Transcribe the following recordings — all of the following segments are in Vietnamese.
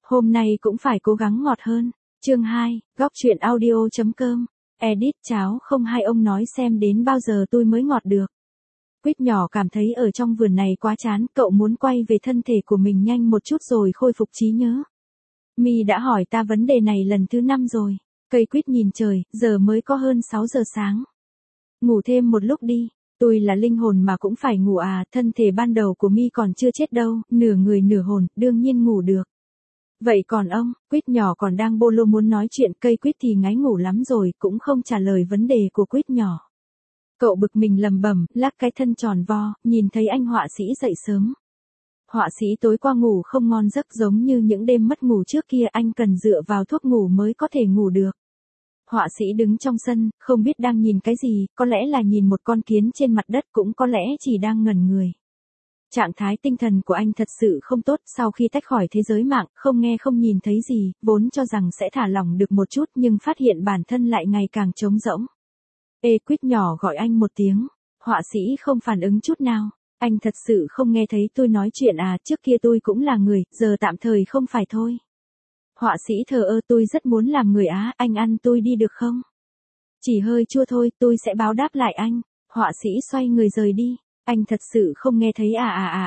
Hôm nay cũng phải cố gắng ngọt hơn. Chương 2, góc truyện audio.com. Edit cháo không hai ông nói xem đến bao giờ tôi mới ngọt được. Quýt nhỏ cảm thấy ở trong vườn này quá chán, cậu muốn quay về thân thể của mình nhanh một chút rồi khôi phục trí nhớ. My đã hỏi ta vấn đề này lần thứ 5 rồi. Cây quýt nhìn trời, giờ mới có hơn 6 giờ sáng. Ngủ thêm một lúc đi. Tôi là linh hồn mà cũng phải ngủ à, thân thể ban đầu của My còn chưa chết đâu, nửa người nửa hồn, đương nhiên ngủ được. Vậy còn ông, quýt nhỏ còn đang bô lô muốn nói chuyện, cây quýt thì ngáy ngủ lắm rồi, cũng không trả lời vấn đề của quýt nhỏ. Cậu bực mình lầm bẩm, lắc cái thân tròn vo, nhìn thấy anh họa sĩ dậy sớm. Họa sĩ tối qua ngủ không ngon giấc, giống như những đêm mất ngủ trước kia, anh cần dựa vào thuốc ngủ mới có thể ngủ được. Họa sĩ đứng trong sân, không biết đang nhìn cái gì, có lẽ là nhìn một con kiến trên mặt đất, cũng có lẽ chỉ đang ngẩn người. Trạng thái tinh thần của anh thật sự không tốt, sau khi tách khỏi thế giới mạng, không nghe không nhìn thấy gì, vốn cho rằng sẽ thả lỏng được một chút nhưng phát hiện bản thân lại ngày càng trống rỗng. Ê, quýt nhỏ gọi anh một tiếng, họa sĩ không phản ứng chút nào. Anh thật sự không nghe thấy tôi nói chuyện à, trước kia tôi cũng là người, giờ tạm thời không phải thôi. Họa sĩ thờ ơ, tôi rất muốn làm người á, anh ăn tôi đi được không? Chỉ hơi chua thôi, tôi sẽ báo đáp lại anh. Họa sĩ xoay người rời đi. Anh thật sự không nghe thấy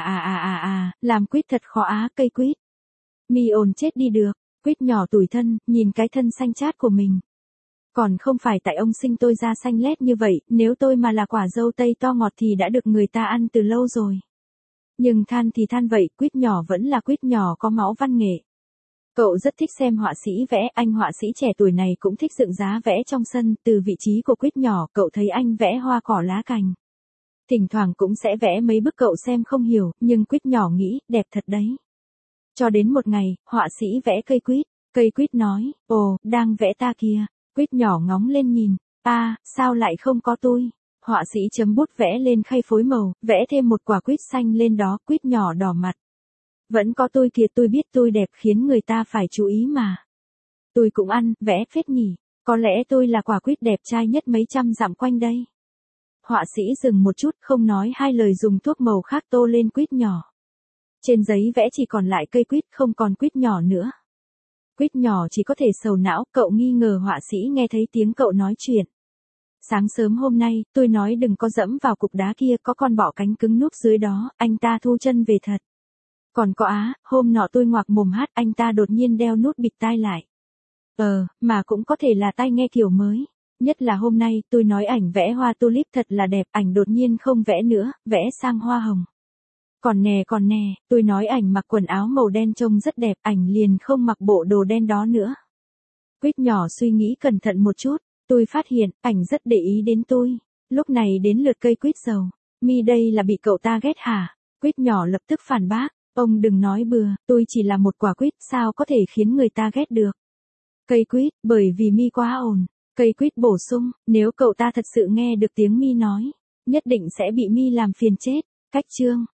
làm quýt thật khó á, cây quýt. My ồn chết đi được, quýt nhỏ tủi thân, nhìn cái thân xanh chát của mình. Còn không phải tại ông sinh tôi ra xanh lét như vậy, nếu tôi mà là quả dâu tây to ngọt thì đã được người ta ăn từ lâu rồi. Nhưng than thì than vậy, quýt nhỏ vẫn là quýt nhỏ có máu văn nghệ. Cậu rất thích xem họa sĩ vẽ, anh họa sĩ trẻ tuổi này cũng thích dựng giá vẽ trong sân, từ vị trí của quýt nhỏ, cậu thấy anh vẽ hoa cỏ lá cành. Thỉnh thoảng cũng sẽ vẽ mấy bức cậu xem không hiểu, nhưng quýt nhỏ nghĩ, đẹp thật đấy. Cho đến một ngày, họa sĩ vẽ cây quýt nói, ồ, đang vẽ ta kìa, quýt nhỏ ngóng lên nhìn, sao lại không có tôi? Họa sĩ chấm bút vẽ lên khay phối màu, vẽ thêm một quả quýt xanh lên đó, quýt nhỏ đỏ mặt. Vẫn có tôi kìa, tôi biết tôi đẹp khiến người ta phải chú ý mà. Tôi cũng ăn, vẽ phết nhỉ, có lẽ tôi là quả quýt đẹp trai nhất mấy trăm dặm quanh đây. Họa sĩ dừng một chút, không nói hai lời, dùng thuốc màu khác tô lên quýt nhỏ. Trên giấy vẽ chỉ còn lại cây quýt, không còn quýt nhỏ nữa. Quýt nhỏ chỉ có thể sầu não, cậu nghi ngờ họa sĩ nghe thấy tiếng cậu nói chuyện. Sáng sớm hôm nay, tôi nói đừng có dẫm vào cục đá kia, có con bọ cánh cứng núp dưới đó, anh ta thu chân về thật. Còn có hôm nọ tôi ngoạc mồm hát, anh ta đột nhiên đeo nút bịt tai lại. Mà cũng có thể là tai nghe kiểu mới. Nhất là hôm nay, tôi nói ảnh vẽ hoa tulip thật là đẹp, ảnh đột nhiên không vẽ nữa, vẽ sang hoa hồng. Còn nè, tôi nói ảnh mặc quần áo màu đen trông rất đẹp, ảnh liền không mặc bộ đồ đen đó nữa. Quýt nhỏ suy nghĩ cẩn thận một chút, tôi phát hiện, ảnh rất để ý đến tôi. Lúc này đến lượt cây quýt dầu. My đây là bị cậu ta ghét hả? Quýt nhỏ lập tức phản bác, ông đừng nói bừa, tôi chỉ là một quả quýt, sao có thể khiến người ta ghét được? Cây quýt, bởi vì My quá ồn. Cây quýt bổ sung, nếu cậu ta thật sự nghe được tiếng My nói, nhất định sẽ bị My làm phiền chết. Cách chương